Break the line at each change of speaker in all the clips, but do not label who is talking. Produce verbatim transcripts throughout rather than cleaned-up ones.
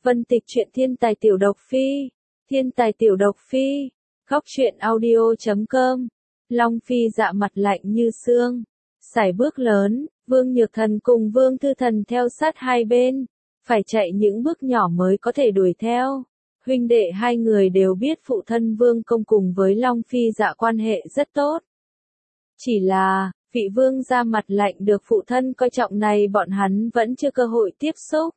Vân Tịch truyện thiên tài tiểu độc phi, thiên tài tiểu độc phi, góc truyện audio chấm com. Long Phi dạ mặt lạnh như xương, sải bước lớn, Vương Nhược Thần cùng Vương Thư Thần theo sát hai bên, phải chạy những bước nhỏ mới có thể đuổi theo. Huynh đệ hai người đều biết phụ thân Vương Công cùng với Long Phi dạ quan hệ rất tốt. Chỉ là, vị vương ra mặt lạnh được phụ thân coi trọng này bọn hắn vẫn chưa cơ hội tiếp xúc.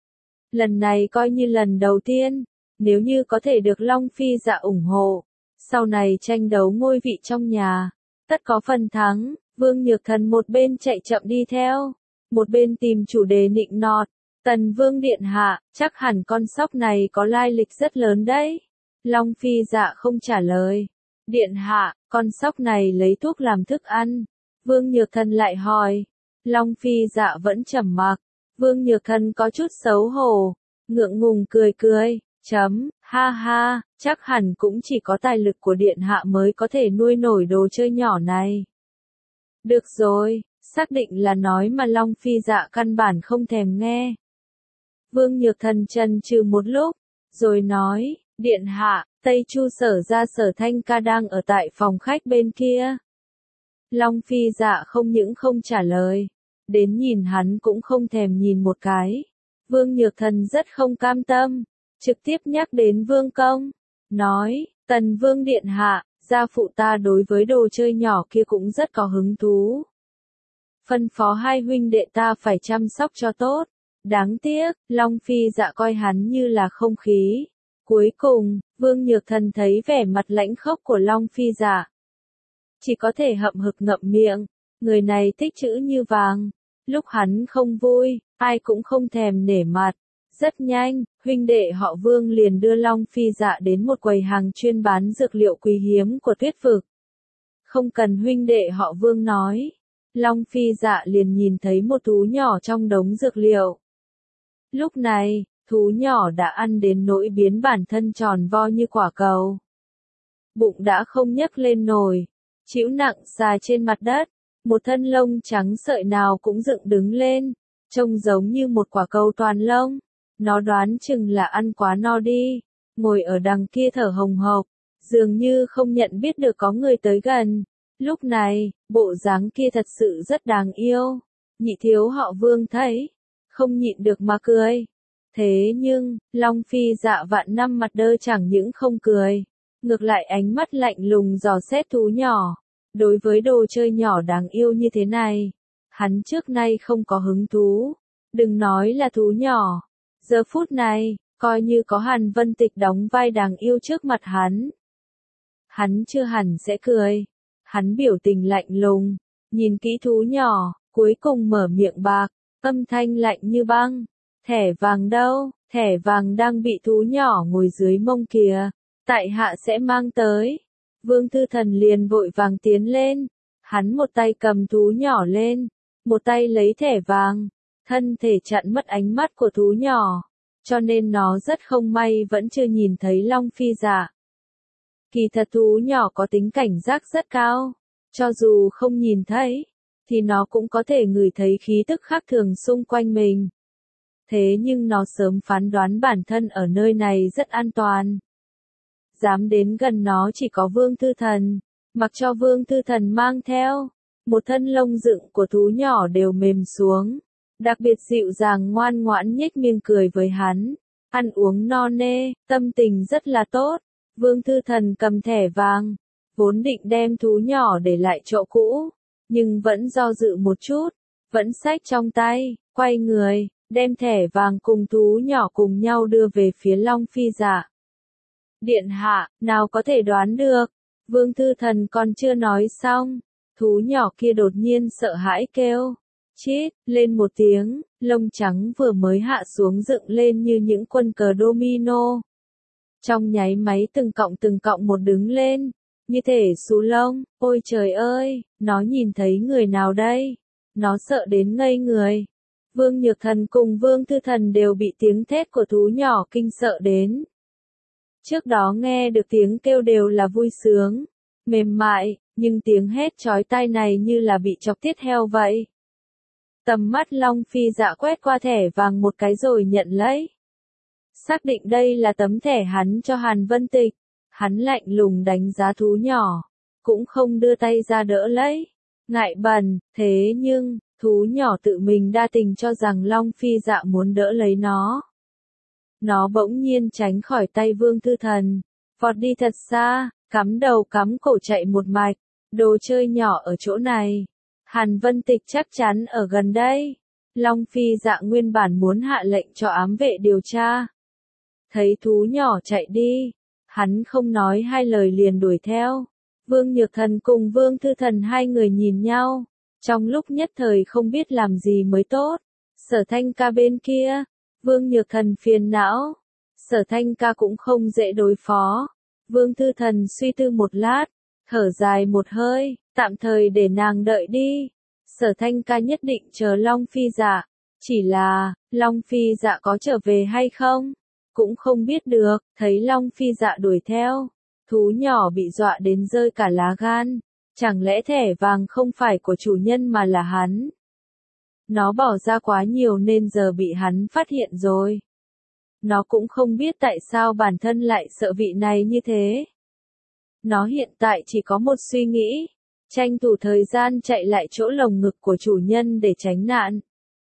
Lần này coi như lần đầu tiên, nếu như có thể được Long Phi dạ ủng hộ, sau này tranh đấu ngôi vị trong nhà, tất có phần thắng. Vương Nhược Thần một bên chạy chậm đi theo, một bên tìm chủ đề nịnh nọt. Tần Vương điện hạ, chắc hẳn con sóc này có lai lịch rất lớn đấy. Long Phi dạ không trả lời. Điện hạ, con sóc này lấy thuốc làm thức ăn. Vương Nhược Thần lại hỏi. Long Phi dạ vẫn trầm mặc. Vương Nhược Thần có chút xấu hổ, ngượng ngùng cười cười, chấm, ha ha, chắc hẳn cũng chỉ có tài lực của điện hạ mới có thể nuôi nổi đồ chơi nhỏ này. Được rồi, xác định là nói mà Long Phi dạ căn bản không thèm nghe. Vương Nhược Thần chần chừ một lúc, rồi nói, điện hạ, Tây Chu Sở ra Sở Thanh ca đang ở tại phòng khách bên kia. Long Phi dạ không những không trả lời, đến nhìn hắn cũng không thèm nhìn một cái. Vương Nhược Thần rất không cam tâm, trực tiếp nhắc đến Vương Công, nói, Tần Vương điện hạ, gia phụ ta đối với đồ chơi nhỏ kia cũng rất có hứng thú. Phân phó hai huynh đệ ta phải chăm sóc cho tốt. Đáng tiếc, Long Phi dạ coi hắn như là không khí. Cuối cùng, Vương Nhược Thần thấy vẻ mặt lãnh khốc của Long Phi dạ, chỉ có thể hậm hực ngậm miệng. Người này thích chữ như vàng. Lúc hắn không vui, ai cũng không thèm nể mặt. Rất nhanh, huynh đệ họ Vương liền đưa Long Phi dạ đến một quầy hàng chuyên bán dược liệu quý hiếm của Tuyết Vực. Không cần huynh đệ họ Vương nói, Long Phi dạ liền nhìn thấy một thú nhỏ trong đống dược liệu. Lúc này, thú nhỏ đã ăn đến nỗi biến bản thân tròn vo như quả cầu. Bụng đã không nhấc lên nổi, chịu nặng xà trên mặt đất, một thân lông trắng sợi nào cũng dựng đứng lên, trông giống như một quả cầu toàn lông. Nó đoán chừng là ăn quá no đi, ngồi ở đằng kia thở hồng hộc, dường như không nhận biết được có người tới gần. Lúc này, bộ dáng kia thật sự rất đáng yêu. Nhị thiếu họ Vương thấy, không nhịn được mà cười. Thế nhưng, Long Phi dạ vạn năm mặt đơ chẳng những không cười, ngược lại ánh mắt lạnh lùng dò xét thú nhỏ. Đối với đồ chơi nhỏ đáng yêu như thế này, hắn trước nay không có hứng thú. Đừng nói là thú nhỏ. Giờ phút này, coi như có Hàn Vân Tịch đóng vai đáng yêu trước mặt hắn, hắn chưa hẳn sẽ cười. Hắn biểu tình lạnh lùng, nhìn kỹ thú nhỏ, cuối cùng mở miệng bạc, âm thanh lạnh như băng. Thẻ vàng đâu, thẻ vàng đang bị thú nhỏ ngồi dưới mông kìa, tại hạ sẽ mang tới. Vương Thư Thần liền vội vàng tiến lên, hắn một tay cầm thú nhỏ lên, một tay lấy thẻ vàng, thân thể chặn mất ánh mắt của thú nhỏ, cho nên nó rất không may vẫn chưa nhìn thấy Long Phi dạ. Kỳ thật thú nhỏ có tính cảnh giác rất cao, cho dù không nhìn thấy, thì nó cũng có thể ngửi thấy khí tức khác thường xung quanh mình. Thế nhưng nó sớm phán đoán bản thân ở nơi này rất an toàn. Dám đến gần nó chỉ có Vương Thư Thần, mặc cho Vương Thư Thần mang theo, một thân lông dựng của thú nhỏ đều mềm xuống. Đặc biệt dịu dàng ngoan ngoãn nhếch miệng cười với hắn, ăn uống no nê, tâm tình rất là tốt. Vương Thư Thần cầm thẻ vàng, vốn định đem thú nhỏ để lại chỗ cũ, nhưng vẫn do dự một chút, vẫn xách trong tay, quay người, đem thẻ vàng cùng thú nhỏ cùng nhau đưa về phía Long Phi dạ. Điện hạ, nào có thể đoán được, Vương Thư Thần còn chưa nói xong, thú nhỏ kia đột nhiên sợ hãi kêu. Chít, lên một tiếng, lông trắng vừa mới hạ xuống dựng lên như những quân cờ domino. Trong nháy máy từng cọng từng cọng một đứng lên, như thể xù lông. Ôi trời ơi, nó nhìn thấy người nào đây? Nó sợ đến ngây người. Vương Nhược Thần cùng Vương Thư Thần đều bị tiếng thét của thú nhỏ kinh sợ đến. Trước đó nghe được tiếng kêu đều là vui sướng, mềm mại, nhưng tiếng hét chói tai này như là bị chọc tiết heo vậy. Tầm mắt Long Phi dạ quét qua thẻ vàng một cái rồi nhận lấy. Xác định đây là tấm thẻ hắn cho Hàn Vân Tịch, hắn lạnh lùng đánh giá thú nhỏ, cũng không đưa tay ra đỡ lấy. Ngại bẩn, thế nhưng, thú nhỏ tự mình đa tình cho rằng Long Phi Dạ muốn đỡ lấy nó. Nó bỗng nhiên tránh khỏi tay Vương Thư Thần, vọt đi thật xa, cắm đầu cắm cổ chạy một mạch, đồ chơi nhỏ ở chỗ này. Hàn Vân Tịch chắc chắn ở gần đây. Long Phi Dạ nguyên bản muốn hạ lệnh cho ám vệ điều tra. Thấy thú nhỏ chạy đi, hắn không nói hai lời liền đuổi theo. Vương Nhược Thần cùng Vương Thư Thần hai người nhìn nhau, trong lúc nhất thời không biết làm gì mới tốt. Sở Thanh Ca bên kia, Vương Nhược Thần phiền não, Sở Thanh Ca cũng không dễ đối phó. Vương Thư Thần suy tư một lát, thở dài một hơi, tạm thời để nàng đợi đi. Sở Thanh Ca nhất định chờ Long Phi Dạ, chỉ là, Long Phi Dạ có trở về hay không? Cũng không biết được. Thấy Long Phi Dạ đuổi theo, thú nhỏ bị dọa đến rơi cả lá gan. Chẳng lẽ thẻ vàng không phải của chủ nhân mà là hắn? Nó bỏ ra quá nhiều nên giờ bị hắn phát hiện rồi. Nó cũng không biết tại sao bản thân lại sợ vị này như thế. Nó hiện tại chỉ có một suy nghĩ, tranh thủ thời gian chạy lại chỗ lồng ngực của chủ nhân để tránh nạn.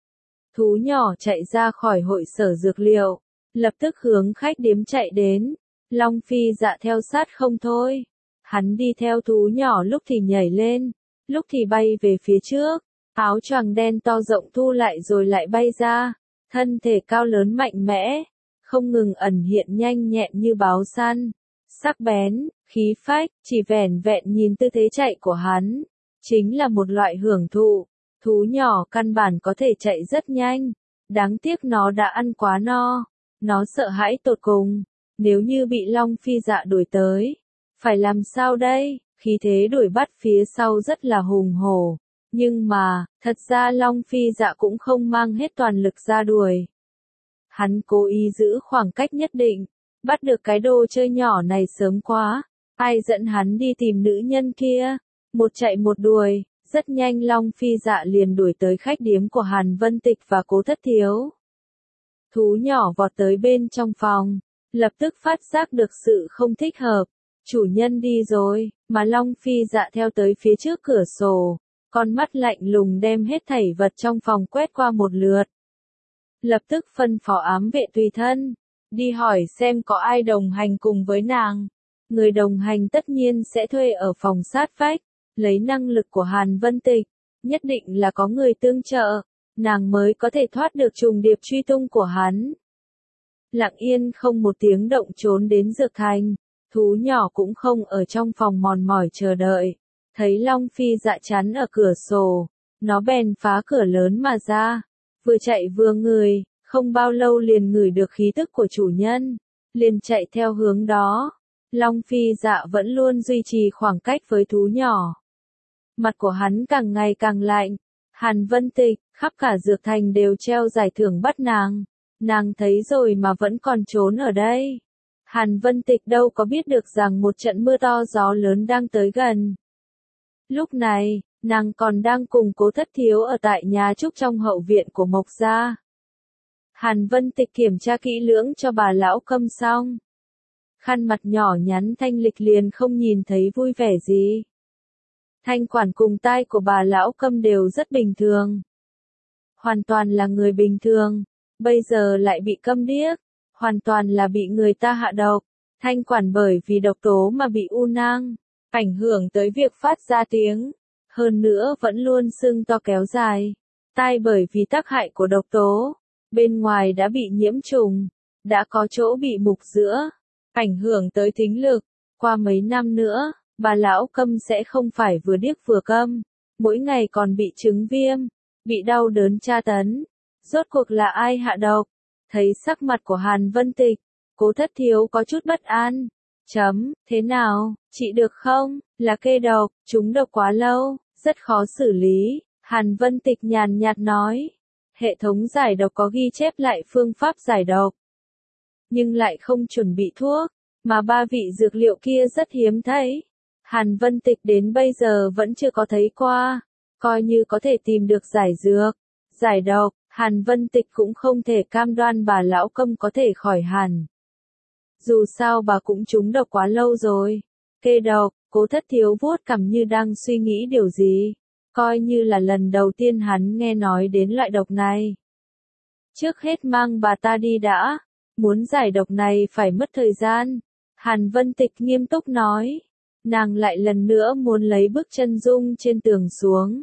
Thú nhỏ chạy ra khỏi hội sở dược liệu, lập tức hướng khách điếm chạy đến. Long Phi Dạ theo sát không thôi. Hắn đi theo thú nhỏ lúc thì nhảy lên, lúc thì bay về phía trước, áo choàng đen to rộng thu lại rồi lại bay ra, thân thể cao lớn mạnh mẽ, không ngừng ẩn hiện nhanh nhẹn như báo săn, sắc bén, khí phách, chỉ vẻn vẹn nhìn tư thế chạy của hắn, chính là một loại hưởng thụ. Thú nhỏ căn bản có thể chạy rất nhanh, đáng tiếc nó đã ăn quá no, nó sợ hãi tột cùng, nếu như bị Long Phi Dạ đuổi tới, phải làm sao đây? Khí thế đuổi bắt phía sau rất là hùng hổ, nhưng mà, thật ra Long Phi Dạ cũng không mang hết toàn lực ra đuổi. Hắn cố ý giữ khoảng cách nhất định, bắt được cái đồ chơi nhỏ này sớm quá, ai dẫn hắn đi tìm nữ nhân kia, một chạy một đuổi, rất nhanh Long Phi Dạ liền đuổi tới khách điếm của Hàn Vân Tịch và Cố Thất Thiếu. Thú nhỏ vọt tới bên trong phòng, lập tức phát giác được sự không thích hợp. Chủ nhân đi rồi, mà Long Phi Dạ theo tới phía trước cửa sổ, con mắt lạnh lùng đem hết thảy vật trong phòng quét qua một lượt. Lập tức phân phó ám vệ tùy thân, đi hỏi xem có ai đồng hành cùng với nàng. Người đồng hành tất nhiên sẽ thuê ở phòng sát vách, lấy năng lực của Hàn Vân Tịch, nhất định là có người tương trợ, nàng mới có thể thoát được trùng điệp truy tung của hắn. Lặng yên không một tiếng động trốn đến Dược Thành. Thú nhỏ cũng không ở trong phòng mòn mỏi chờ đợi, thấy Long Phi Dạ chắn ở cửa sổ, nó bèn phá cửa lớn mà ra, vừa chạy vừa ngửi, không bao lâu liền ngửi được khí tức của chủ nhân, liền chạy theo hướng đó. Long Phi Dạ vẫn luôn duy trì khoảng cách với thú nhỏ. Mặt của hắn càng ngày càng lạnh. Hàn Vân Tịch, khắp cả Dược Thành đều treo giải thưởng bắt nàng, nàng thấy rồi mà vẫn còn trốn ở đây. Hàn Vân Tịch đâu có biết được rằng một trận mưa to gió lớn đang tới gần. Lúc này, nàng còn đang cùng Cố Thất Thiếu ở tại nhà trúc trong hậu viện của Mộc Gia. Hàn Vân Tịch kiểm tra kỹ lưỡng cho bà lão Câm xong. Khăn mặt nhỏ nhắn thanh lịch liền không nhìn thấy vui vẻ gì. Thanh quản cùng tai của bà lão Câm đều rất bình thường. Hoàn toàn là người bình thường, bây giờ lại bị câm điếc. Hoàn toàn là bị người ta hạ độc. Thanh quản bởi vì độc tố mà bị u nang, ảnh hưởng tới việc phát ra tiếng. Hơn nữa vẫn luôn sưng to kéo dài. Tai bởi vì tác hại của độc tố, bên ngoài đã bị nhiễm trùng, đã có chỗ bị mục giữa, ảnh hưởng tới thính lực. Qua mấy năm nữa, bà lão Câm sẽ không phải vừa điếc vừa câm, mỗi ngày còn bị chứng viêm, bị đau đớn tra tấn. Rốt cuộc là ai hạ độc? Thấy sắc mặt của Hàn Vân Tịch, Cố Thất Thiếu có chút bất an. Chấm, thế nào, trị được không? Là kê độc, chúng độc quá lâu, rất khó xử lý. Hàn Vân Tịch nhàn nhạt nói. Hệ thống giải độc có ghi chép lại phương pháp giải độc, nhưng lại không chuẩn bị thuốc, mà ba vị dược liệu kia rất hiếm thấy. Hàn Vân Tịch đến bây giờ vẫn chưa có thấy qua, coi như có thể tìm được giải dược, giải độc. Hàn Vân Tịch cũng không thể cam đoan bà lão Câm có thể khỏi hẳn. Dù sao bà cũng trúng độc quá lâu rồi. Kê độc, Cố Thất Thiếu vuốt cằm như đang suy nghĩ điều gì. Coi như là lần đầu tiên hắn nghe nói đến loại độc này. Trước hết mang bà ta đi đã. Muốn giải độc này phải mất thời gian. Hàn Vân Tịch nghiêm túc nói. Nàng lại lần nữa muốn lấy bức chân dung trên tường xuống.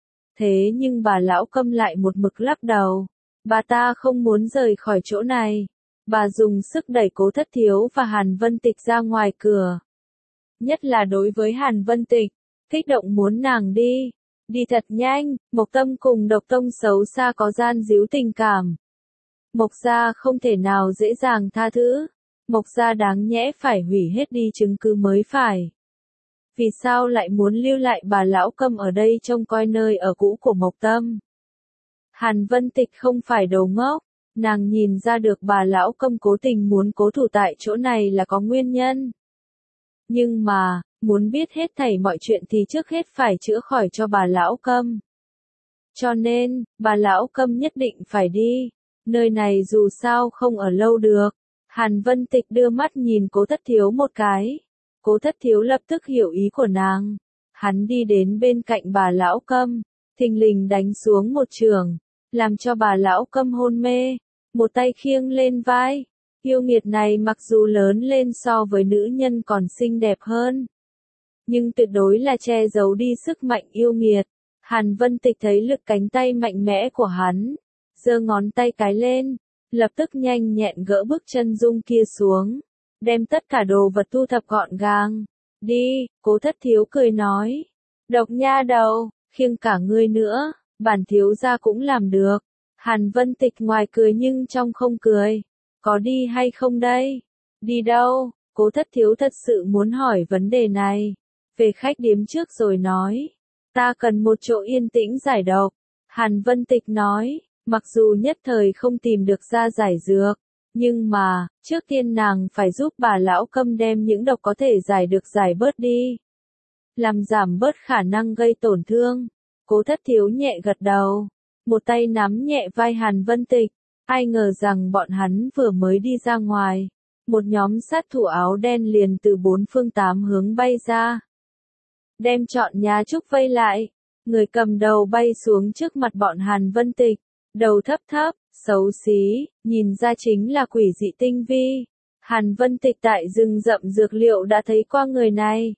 Thế nhưng bà lão Câm lại một mực lắc đầu. Bà ta không muốn rời khỏi chỗ này. Bà dùng sức đẩy Cố Thất Thiếu và Hàn Vân Tịch ra ngoài cửa. Nhất là đối với Hàn Vân Tịch, kích động muốn nàng đi. Đi thật nhanh, Mộc Tâm cùng Độc Tông xấu xa có gian díu tình cảm. Mộc gia không thể nào dễ dàng tha thứ. Mộc gia đáng nhẽ phải hủy hết đi chứng cứ mới phải. Vì sao lại muốn lưu lại bà lão Câm ở đây trông coi nơi ở cũ của Mộc Tâm? Hàn Vân Tịch không phải đồ ngốc, nàng nhìn ra được bà lão Câm cố tình muốn cố thủ tại chỗ này là có nguyên nhân. Nhưng mà, muốn biết hết thảy mọi chuyện thì trước hết phải chữa khỏi cho bà lão Câm. Cho nên, bà lão Câm nhất định phải đi. Nơi này dù sao không ở lâu được. Hàn Vân Tịch đưa mắt nhìn Cố Thất Thiếu một cái. Cố Thất Thiếu lập tức hiểu ý của nàng. Hắn đi đến bên cạnh bà lão Câm, thình lình đánh xuống một chưởng, làm cho bà lão Câm hôn mê. Một tay khiêng lên vai. Yêu nghiệt này mặc dù lớn lên so với nữ nhân còn xinh đẹp hơn, nhưng tuyệt đối là che giấu đi sức mạnh yêu nghiệt. Hàn Vân Tịch thấy lực cánh tay mạnh mẽ của hắn, giơ ngón tay cái lên, lập tức nhanh nhẹn gỡ bức chân dung kia xuống, đem tất cả đồ vật thu thập gọn gàng. Đi, Cố Thất Thiếu cười nói. Độc nha đầu, khiêng cả ngươi nữa, bản thiếu gia cũng làm được. Hàn Vân Tịch ngoài cười nhưng trong không cười. Có đi hay không đây? Đi đâu? Cố Thất Thiếu thật sự muốn hỏi vấn đề này. Về khách điếm trước rồi nói. Ta cần một chỗ yên tĩnh giải độc. Hàn Vân Tịch nói, mặc dù nhất thời không tìm được ra giải dược, nhưng mà, trước tiên nàng phải giúp bà lão Câm đem những độc có thể giải được giải bớt đi. Làm giảm bớt khả năng gây tổn thương. Cố Thất Thiếu nhẹ gật đầu. Một tay nắm nhẹ vai Hàn Vân Tịch. Ai ngờ rằng bọn hắn vừa mới đi ra ngoài. Một nhóm sát thủ áo đen liền từ bốn phương tám hướng bay ra. Đem trọn nhà trúc vây lại. Người cầm đầu bay xuống trước mặt bọn Hàn Vân Tịch. Đầu thấp thấp, xấu xí, nhìn ra chính là quỷ dị tinh vi. Hàn Vân Tịch tại rừng rậm dược liệu đã thấy qua người này.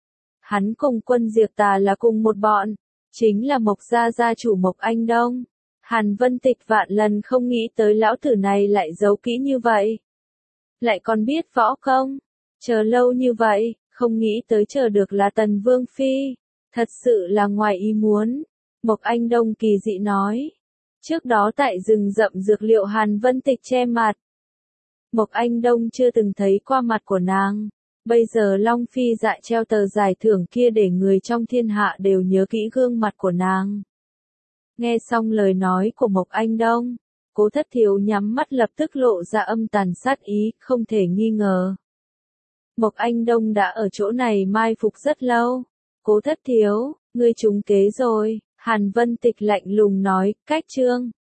Hắn cùng Quân Diệt Tà là cùng một bọn. Chính là Mộc gia gia chủ Mộc Anh Đông. Hàn Vân Tịch vạn lần không nghĩ tới lão tử này lại giấu kỹ như vậy. Lại còn biết võ công. Chờ lâu như vậy, không nghĩ tới chờ được là Tần Vương Phi. Thật sự là ngoài ý muốn. Mộc Anh Đông kỳ dị nói. Trước đó tại rừng rậm dược liệu Hàn Vân Tịch che mặt. Mộc Anh Đông chưa từng thấy qua mặt của nàng. Bây giờ Long Phi Dạ treo tờ giải thưởng kia để người trong thiên hạ đều nhớ kỹ gương mặt của nàng. Nghe xong lời nói của Mộc Anh Đông, Cố Thất Thiếu nhắm mắt lập tức lộ ra âm tàn sát ý, không thể nghi ngờ. Mộc Anh Đông đã ở chỗ này mai phục rất lâu. Cố Thất Thiếu, ngươi trúng kế rồi. Hàn Vân Tịch lạnh lùng nói, cách trương.